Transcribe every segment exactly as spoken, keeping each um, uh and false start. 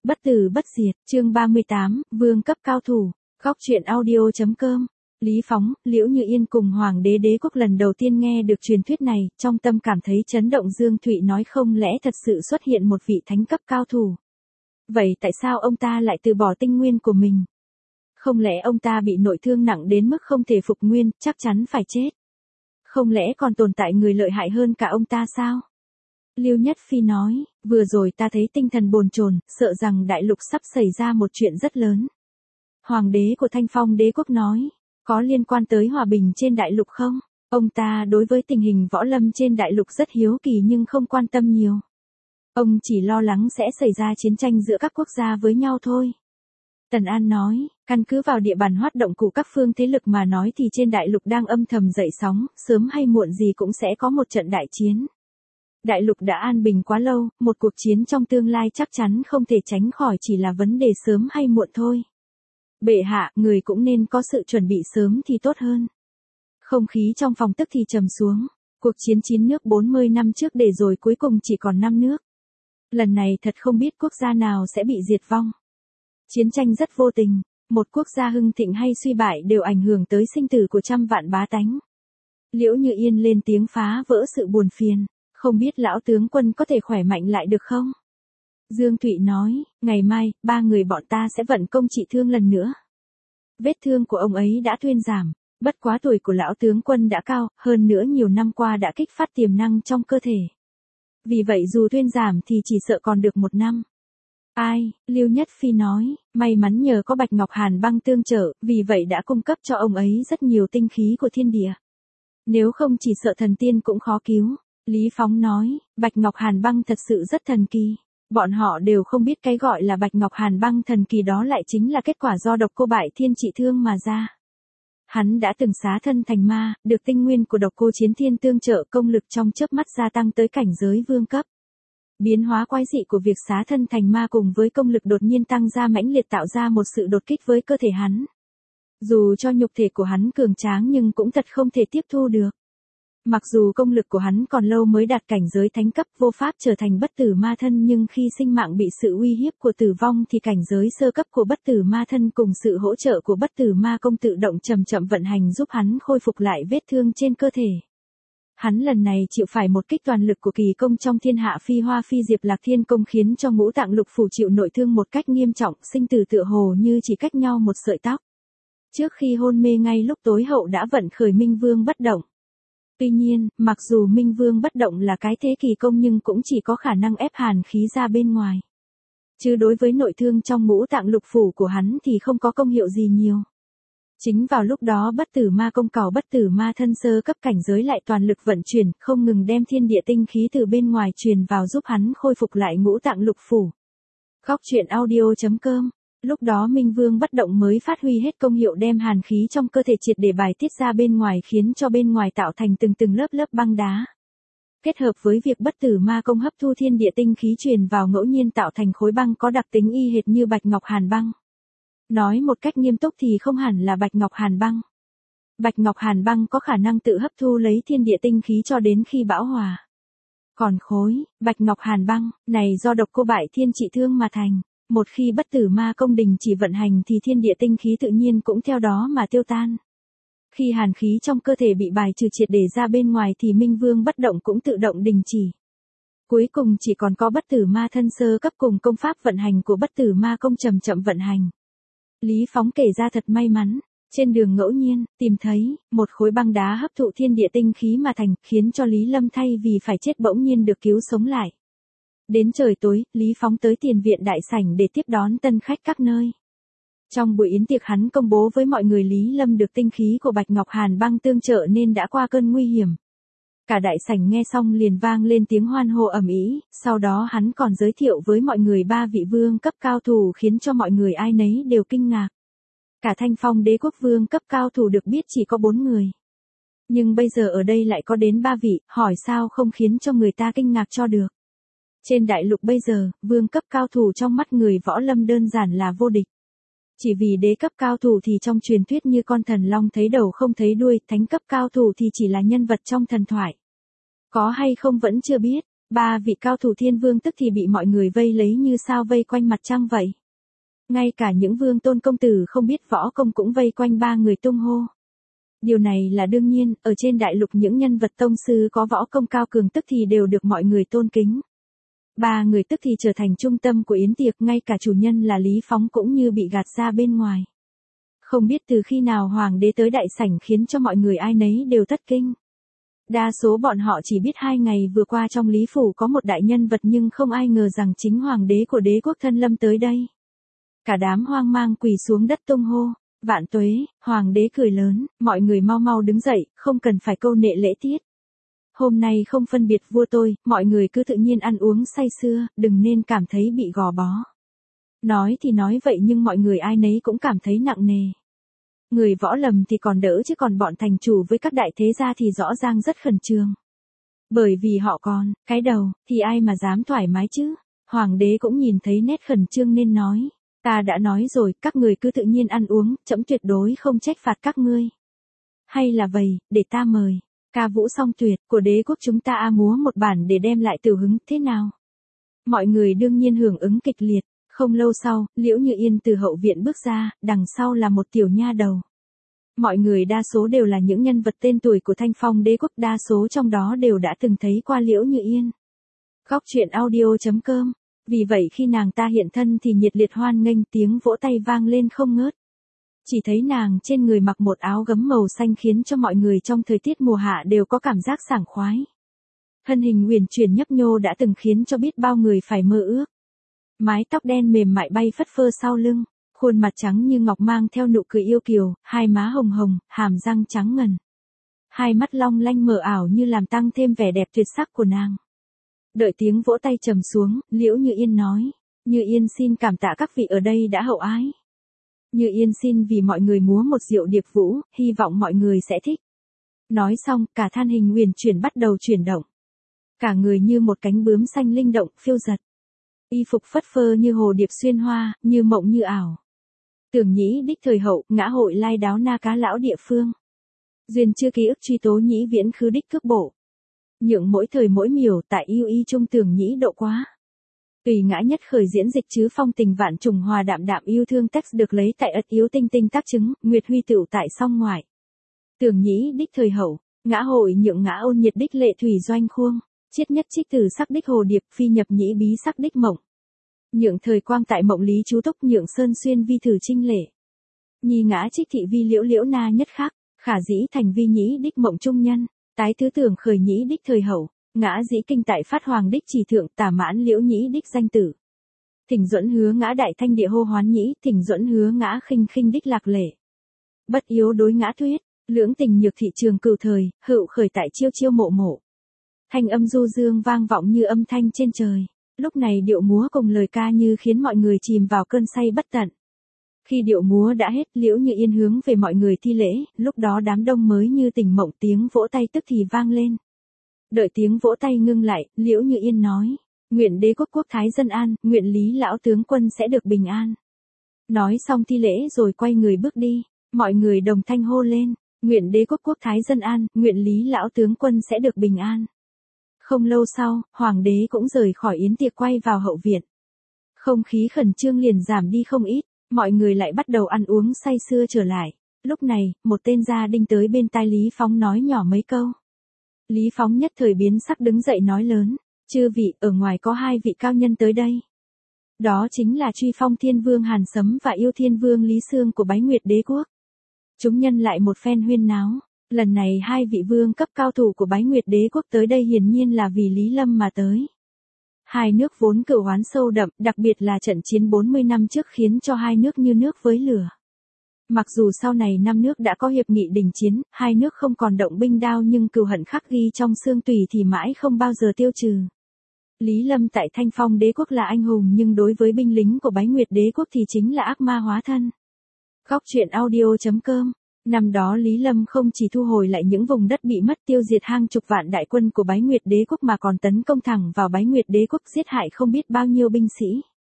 Bất tử bất diệt, chương ba mươi tám, vương cấp cao thủ, góc truyện audio.com. Lý Phóng, Liễu Như Yên cùng Hoàng đế Đế Quốc lần đầu tiên nghe được truyền thuyết này, trong tâm cảm thấy chấn động. Dương Thụy nói không lẽ thật sự xuất hiện một vị thánh cấp cao thủ. Vậy tại sao ông ta lại từ bỏ tinh nguyên của mình? Không lẽ ông ta bị nội thương nặng đến mức không thể phục nguyên, chắc chắn phải chết? Không lẽ còn tồn tại người lợi hại hơn cả ông ta sao? Lưu Nhất Phi nói, vừa rồi ta thấy tinh thần bồn chồn, sợ rằng đại lục sắp xảy ra một chuyện rất lớn. Hoàng đế của Thanh Phong Đế Quốc nói, có liên quan tới hòa bình trên đại lục không? Ông ta đối với tình hình võ lâm trên đại lục rất hiếu kỳ nhưng không quan tâm nhiều. Ông chỉ lo lắng sẽ xảy ra chiến tranh giữa các quốc gia với nhau thôi. Tần An nói, căn cứ vào địa bàn hoạt động của các phương thế lực mà nói thì trên đại lục đang âm thầm dậy sóng, sớm hay muộn gì cũng sẽ có một trận đại chiến. Đại lục đã an bình quá lâu, một cuộc chiến trong tương lai chắc chắn không thể tránh khỏi, chỉ là vấn đề sớm hay muộn thôi. Bệ hạ, người cũng nên có sự chuẩn bị sớm thì tốt hơn. Không khí trong phòng tức thì trầm xuống. Cuộc chiến chín nước bốn mươi năm trước để rồi cuối cùng chỉ còn năm nước. Lần này thật không biết quốc gia nào sẽ bị diệt vong. Chiến tranh rất vô tình, một quốc gia hưng thịnh hay suy bại đều ảnh hưởng tới sinh tử của trăm vạn bá tánh. Liễu Như Yên lên tiếng phá vỡ sự buồn phiền. Không biết lão tướng quân có thể khỏe mạnh lại được không? Dương Thụy nói, ngày mai, ba người bọn ta sẽ vận công trị thương lần nữa. Vết thương của ông ấy đã thuyên giảm, bất quá tuổi của lão tướng quân đã cao, hơn nữa nhiều năm qua đã kích phát tiềm năng trong cơ thể. Vì vậy dù thuyên giảm thì chỉ sợ còn được một năm. Ai, Lưu Nhất Phi nói, may mắn nhờ có Bạch Ngọc Hàn Băng tương trợ, vì vậy đã cung cấp cho ông ấy rất nhiều tinh khí của thiên địa. Nếu không chỉ sợ thần tiên cũng khó cứu. Lý Phóng nói, Bạch Ngọc Hàn Băng thật sự rất thần kỳ. Bọn họ đều không biết cái gọi là Bạch Ngọc Hàn Băng thần kỳ đó lại chính là kết quả do độc cô bại thiên trị thương mà ra. Hắn đã từng xá thân thành ma, được tinh nguyên của độc cô chiến thiên tương trợ, công lực trong chớp mắt gia tăng tới cảnh giới vương cấp. Biến hóa quái dị của việc xá thân thành ma cùng với công lực đột nhiên tăng ra mãnh liệt tạo ra một sự đột kích với cơ thể hắn. Dù cho nhục thể của hắn cường tráng nhưng cũng thật không thể tiếp thu được. Mặc dù công lực của hắn còn lâu mới đạt cảnh giới thánh cấp, vô pháp trở thành bất tử ma thân, nhưng khi sinh mạng bị sự uy hiếp của tử vong thì cảnh giới sơ cấp của bất tử ma thân cùng sự hỗ trợ của bất tử ma công tự động chậm chậm vận hành giúp hắn khôi phục lại vết thương trên cơ thể. Hắn lần này chịu phải một kích toàn lực của kỳ công trong thiên hạ phi hoa phi diệp lạc thiên công khiến cho ngũ tạng lục phủ chịu nội thương một cách nghiêm trọng, sinh tử tựa hồ như chỉ cách nhau một sợi tóc. Trước khi hôn mê ngay lúc tối hậu đã vận khởi Minh Vương bất động. Tuy nhiên, mặc dù Minh Vương bất động là cái thế kỳ công nhưng cũng chỉ có khả năng ép hàn khí ra bên ngoài. Chứ đối với nội thương trong ngũ tạng lục phủ của hắn thì không có công hiệu gì nhiều. Chính vào lúc đó bất tử ma công cào bất tử ma thân sơ cấp cảnh giới lại toàn lực vận chuyển, không ngừng đem thiên địa tinh khí từ bên ngoài truyền vào giúp hắn khôi phục lại ngũ tạng lục phủ. Góc truyện audio.com. Lúc đó Minh Vương bất động mới phát huy hết công hiệu, đem hàn khí trong cơ thể triệt để bài tiết ra bên ngoài, khiến cho bên ngoài tạo thành từng từng lớp lớp băng đá. Kết hợp với việc bất tử ma công hấp thu thiên địa tinh khí truyền vào ngẫu nhiên tạo thành khối băng có đặc tính y hệt như Bạch Ngọc Hàn Băng. Nói một cách nghiêm túc thì không hẳn là Bạch Ngọc Hàn Băng. Bạch Ngọc Hàn Băng có khả năng tự hấp thu lấy thiên địa tinh khí cho đến khi bão hòa. Còn khối Bạch Ngọc Hàn Băng này do độc cô bại thiên trị thương mà thành. Một khi bất tử ma công đình chỉ vận hành thì thiên địa tinh khí tự nhiên cũng theo đó mà tiêu tan. Khi hàn khí trong cơ thể bị bài trừ triệt để ra bên ngoài thì Minh Vương bất động cũng tự động đình chỉ. Cuối cùng chỉ còn có bất tử ma thân sơ cấp cùng công pháp vận hành của bất tử ma công chậm chậm vận hành. Lý Phóng kể ra thật may mắn, trên đường ngẫu nhiên, tìm thấy một khối băng đá hấp thụ thiên địa tinh khí mà thành, khiến cho Lý Lâm thay vì phải chết bỗng nhiên được cứu sống lại. Đến trời tối, Lý Phóng tới tiền viện đại sảnh để tiếp đón tân khách các nơi. Trong buổi yến tiệc hắn công bố với mọi người Lý Lâm được tinh khí của Bạch Ngọc Hàn Băng tương trợ nên đã qua cơn nguy hiểm. Cả đại sảnh nghe xong liền vang lên tiếng hoan hô ầm ĩ, sau đó hắn còn giới thiệu với mọi người ba vị vương cấp cao thủ khiến cho mọi người ai nấy đều kinh ngạc. Cả Thanh Phong Đế Quốc vương cấp cao thủ được biết chỉ có bốn người. Nhưng bây giờ ở đây lại có đến ba vị, hỏi sao không khiến cho người ta kinh ngạc cho được. Trên đại lục bây giờ, vương cấp cao thủ trong mắt người võ lâm đơn giản là vô địch. Chỉ vì đế cấp cao thủ thì trong truyền thuyết như con thần long thấy đầu không thấy đuôi, thánh cấp cao thủ thì chỉ là nhân vật trong thần thoại. Có hay không vẫn chưa biết, Ba vị cao thủ thiên vương tức thì bị mọi người vây lấy như sao vây quanh mặt trăng vậy. Ngay cả những vương tôn công tử không biết võ công cũng vây quanh ba người tung hô. Điều này là đương nhiên, ở trên đại lục những nhân vật tông sư có võ công cao cường tức thì đều được mọi người tôn kính. Ba người tức thì trở thành trung tâm của yến tiệc, ngay cả chủ nhân là Lý Phóng cũng như bị gạt ra bên ngoài. Không biết từ khi nào hoàng đế tới đại sảnh khiến cho mọi người ai nấy đều thất kinh. Đa số bọn họ chỉ biết hai ngày vừa qua trong Lý Phủ có một đại nhân vật nhưng không ai ngờ rằng chính hoàng đế của đế quốc thân lâm tới đây. Cả đám hoang mang quỳ xuống đất tung hô, vạn tuế, hoàng đế cười lớn, mọi người mau mau đứng dậy, không cần phải câu nệ lễ tiết. Hôm nay không phân biệt vua tôi, mọi người cứ tự nhiên ăn uống say sưa, đừng nên cảm thấy bị gò bó. Nói thì nói vậy nhưng mọi người ai nấy cũng cảm thấy nặng nề. Người võ lầm thì còn đỡ chứ còn bọn thành chủ với các đại thế gia thì rõ ràng rất khẩn trương. Bởi vì họ còn, cái đầu, thì ai mà dám thoải mái chứ. Hoàng đế cũng nhìn thấy nét khẩn trương nên nói, ta đã nói rồi, các người cứ tự nhiên ăn uống, trẫm tuyệt đối không trách phạt các ngươi. Hay là vậy, để ta mời, ca vũ song tuyệt, của đế quốc chúng ta a múa một bản để đem lại tiểu hứng, thế nào? Mọi người đương nhiên hưởng ứng kịch liệt. Không lâu sau, Liễu Như Yên từ hậu viện bước ra, đằng sau là một tiểu nha đầu. Mọi người đa số đều là những nhân vật tên tuổi của Thanh Phong đế quốc, đa số trong đó đều đã từng thấy qua Liễu Như Yên. Góc truyện audio chấm com. Vì vậy khi nàng ta hiện thân thì nhiệt liệt hoan nghênh, tiếng vỗ tay vang lên không ngớt. Chỉ thấy nàng trên người mặc một áo gấm màu xanh khiến cho mọi người trong thời tiết mùa hạ đều có cảm giác sảng khoái. Thân hình uyển chuyển nhấp nhô đã từng khiến cho biết bao người phải mơ ước. Mái tóc đen mềm mại bay phất phơ sau lưng, khuôn mặt trắng như ngọc mang theo nụ cười yêu kiều, hai má hồng hồng, hàm răng trắng ngần. Hai mắt long lanh mờ ảo như làm tăng thêm vẻ đẹp tuyệt sắc của nàng. Đợi tiếng vỗ tay trầm xuống, Liễu Như Yên nói, Như Yên xin cảm tạ các vị ở đây đã hậu ái. Như Yên xin vì mọi người múa một diệu điệp vũ, hy vọng mọi người sẽ thích. Nói xong, cả thân hình uyển chuyển bắt đầu chuyển động. Cả người như một cánh bướm xanh linh động, phiêu giật. Y phục phất phơ như hồ điệp xuyên hoa, như mộng như ảo. Tưởng nhĩ đích thời hậu, ngã hội lai đáo na cá lão địa phương. Duyên chưa ký ức truy tố nhĩ viễn khứ đích cước bộ. Nhượng mỗi thời mỗi miểu tại yêu y trung tưởng nhĩ độ quá. Tùy ngã nhất khởi diễn dịch chứ phong tình vạn trùng hòa đạm đạm yêu thương text được lấy tại ất yếu tinh tinh tác chứng, Nguyệt Huy tựu tại song ngoại. Tưởng nhĩ đích thời hậu, ngã hội nhượng ngã ôn nhiệt đích lệ thủy doanh khuông. Chiết nhất trích từ sắc đích hồ điệp phi nhập nhĩ bí sắc đích mộng. Nhượng thời quang tại mộng lý chú túc nhượng sơn xuyên vi thử trinh lệ. Nhi ngã trích thị vi liễu liễu na nhất khắc, khả dĩ thành vi nhĩ đích mộng trung nhân, tái tứ tưởng khởi nhĩ đích thời hậu, ngã dĩ kinh tại phát hoàng đích chỉ thượng tả mãn liễu nhĩ đích danh tử. Thỉnh duẫn hứa ngã đại thanh địa hô hoán nhĩ, thỉnh duẫn hứa ngã khinh khinh đích lạc lệ. Bất yếu đối ngã thuyết, lưỡng tình nhược thị trường cửu thời, hữu khởi tại chiêu chiêu mộ mộ. Thanh âm du dương vang vọng như âm thanh trên trời. Lúc này điệu múa cùng lời ca như khiến mọi người chìm vào cơn say bất tận. Khi điệu múa đã hết, Liễu Như Yên hướng về mọi người thi lễ, lúc đó đám đông mới như tỉnh mộng, tiếng vỗ tay tức thì vang lên. Đợi tiếng vỗ tay ngưng lại, Liễu Như Yên nói, nguyện đế quốc quốc thái dân an, nguyện Lý lão tướng quân sẽ được bình an. Nói xong thi lễ rồi quay người bước đi, mọi người đồng thanh hô lên, nguyện đế quốc quốc thái dân an, nguyện Lý lão tướng quân sẽ được bình an. Không lâu sau, hoàng đế cũng rời khỏi yến tiệc quay vào hậu viện. Không khí khẩn trương liền giảm đi không ít, mọi người lại bắt đầu ăn uống say sưa trở lại. Lúc này, một tên gia đinh tới bên tai Lý Phóng nói nhỏ mấy câu. Lý Phóng nhất thời biến sắc đứng dậy nói lớn, chư vị, ở ngoài có hai vị cao nhân tới đây. Đó chính là Truy Phong Thiên Vương Hàn Sấm và Yêu Thiên Vương Lý Sương của Bái Nguyệt Đế Quốc. Chúng nhân lại một phen huyên náo. Lần này hai vị vương cấp cao thủ của Bái Nguyệt Đế Quốc tới đây hiển nhiên là vì Lý Lâm mà tới. Hai nước vốn cửu oán sâu đậm, đặc biệt là trận chiến bốn mươi năm trước khiến cho hai nước như nước với lửa. Mặc dù sau này năm nước đã có hiệp nghị đình chiến, hai nước không còn động binh đao nhưng cừu hận khắc ghi trong xương tủy thì mãi không bao giờ tiêu trừ. Lý Lâm tại Thanh Phong Đế Quốc là anh hùng nhưng đối với binh lính của Bái Nguyệt Đế Quốc thì chính là ác ma hóa thân. Góc truyện audio chấm com. Năm đó Lý Lâm không chỉ thu hồi lại những vùng đất bị mất, tiêu diệt hàng chục vạn đại quân của Bái Nguyệt Đế Quốc mà còn tấn công thẳng vào Bái Nguyệt Đế Quốc, giết hại không biết bao nhiêu binh sĩ.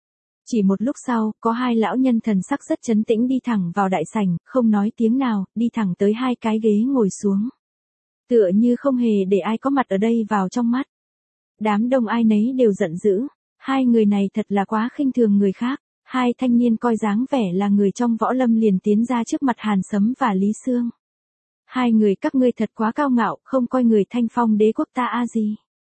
Chỉ một lúc sau, có hai lão nhân thần sắc rất trấn tĩnh đi thẳng vào đại sảnh, không nói tiếng nào, đi thẳng tới hai cái ghế ngồi xuống. Tựa như không hề để ai có mặt ở đây vào trong mắt. Đám đông ai nấy đều giận dữ, hai người này thật là quá khinh thường người khác. Hai thanh niên coi dáng vẻ là người trong võ lâm liền tiến ra trước mặt Hàn Sấm và Lý Sương. Hai người các ngươi thật quá cao ngạo, không coi người Thanh Phong đế quốc ta a gì.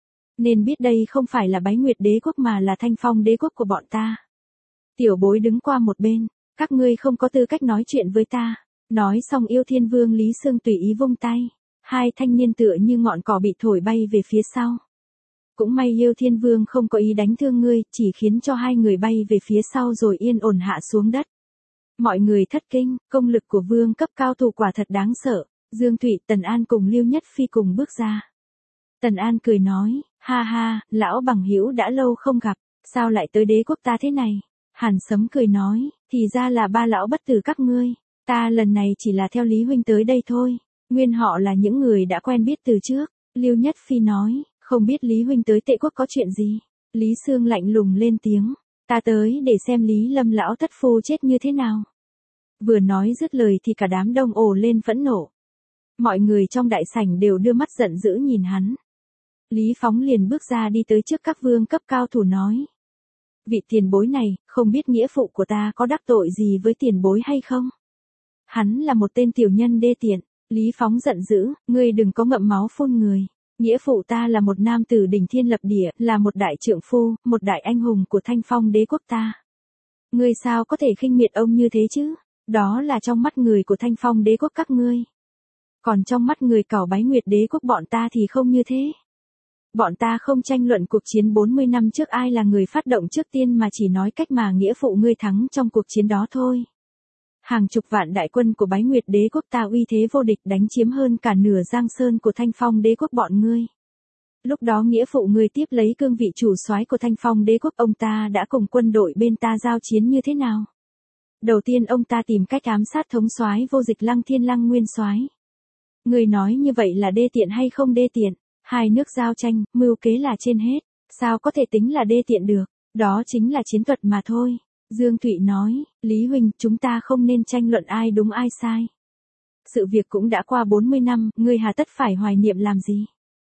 Nên biết đây không phải là Bái Nguyệt đế quốc mà là Thanh Phong đế quốc của bọn ta. Tiểu bối đứng qua một bên, các ngươi không có tư cách nói chuyện với ta. Nói xong Yêu Thiên Vương Lý Sương tùy ý vung tay. Hai thanh niên tựa như ngọn cỏ bị thổi bay về phía sau. Cũng may Yêu Thiên Vương không có ý đánh thương ngươi, chỉ khiến cho hai người bay về phía sau rồi yên ổn hạ xuống đất. Mọi người thất kinh, công lực của vương cấp cao thủ quả thật đáng sợ. Dương Thụy, Tần An cùng Lưu Nhất Phi cùng bước ra. Tần An cười nói, ha ha, lão bằng hữu đã lâu không gặp, sao lại tới đế quốc ta thế này? Hàn Sấm cười nói, thì ra là ba lão bất tử các ngươi, ta lần này chỉ là theo Lý huynh tới đây thôi, nguyên họ là những người đã quen biết từ trước. Lưu Nhất Phi nói, không biết Lý huynh tới Tệ quốc có chuyện gì? Lý Sương lạnh lùng lên tiếng, ta tới để xem Lý Lâm lão thất phu chết như thế nào. Vừa nói dứt lời thì cả đám đông ồ lên phẫn nộ. Mọi người trong đại sảnh đều đưa mắt giận dữ nhìn hắn. Lý Phóng liền bước ra đi tới trước các vương cấp cao thủ nói. Vị tiền bối này, không biết nghĩa phụ của ta có đắc tội gì với tiền bối hay không? Hắn là một tên tiểu nhân đê tiện. Lý Phóng giận dữ, ngươi đừng có ngậm máu phun người. Nghĩa phụ ta là một nam tử đỉnh thiên lập địa, là một đại trượng phu, một đại anh hùng của Thanh Phong đế quốc ta. Ngươi sao có thể khinh miệt ông như thế chứ? Đó là trong mắt người của Thanh Phong đế quốc các ngươi. Còn trong mắt người cảo Bái Nguyệt đế quốc bọn ta thì không như thế. Bọn ta không tranh luận cuộc chiến bốn mươi năm trước ai là người phát động trước tiên mà chỉ nói cách mà nghĩa phụ ngươi thắng trong cuộc chiến đó thôi. Hàng chục vạn đại quân của Bái Nguyệt đế quốc ta uy thế vô địch đánh chiếm hơn cả nửa Giang Sơn của Thanh Phong đế quốc bọn ngươi. Lúc đó nghĩa phụ ngươi tiếp lấy cương vị chủ soái của Thanh Phong đế quốc, ông ta đã cùng quân đội bên ta giao chiến như thế nào? Đầu tiên ông ta tìm cách ám sát thống soái vô dịch Lăng Thiên Lăng Nguyên soái. Người nói như vậy là đê tiện hay không đê tiện? Hai nước giao tranh, mưu kế là trên hết, sao có thể tính là đê tiện được? Đó chính là chiến thuật mà thôi. Dương Thụy nói, Lý huynh, chúng ta không nên tranh luận ai đúng ai sai. Sự việc cũng đã qua bốn mươi năm, ngươi hà tất phải hoài niệm làm gì?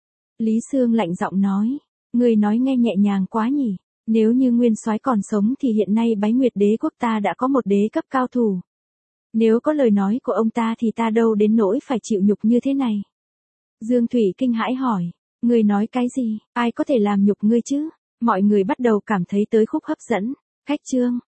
Lý Sương lạnh giọng nói, ngươi nói nghe nhẹ nhàng quá nhỉ. Nếu như nguyên soái còn sống thì hiện nay Bái Nguyệt đế quốc ta đã có một đế cấp cao thủ. Nếu có lời nói của ông ta thì ta đâu đến nỗi phải chịu nhục như thế này. Dương Thủy kinh hãi hỏi, ngươi nói cái gì, ai có thể làm nhục ngươi chứ? Mọi người bắt đầu cảm thấy tới khúc hấp dẫn. Khách chương.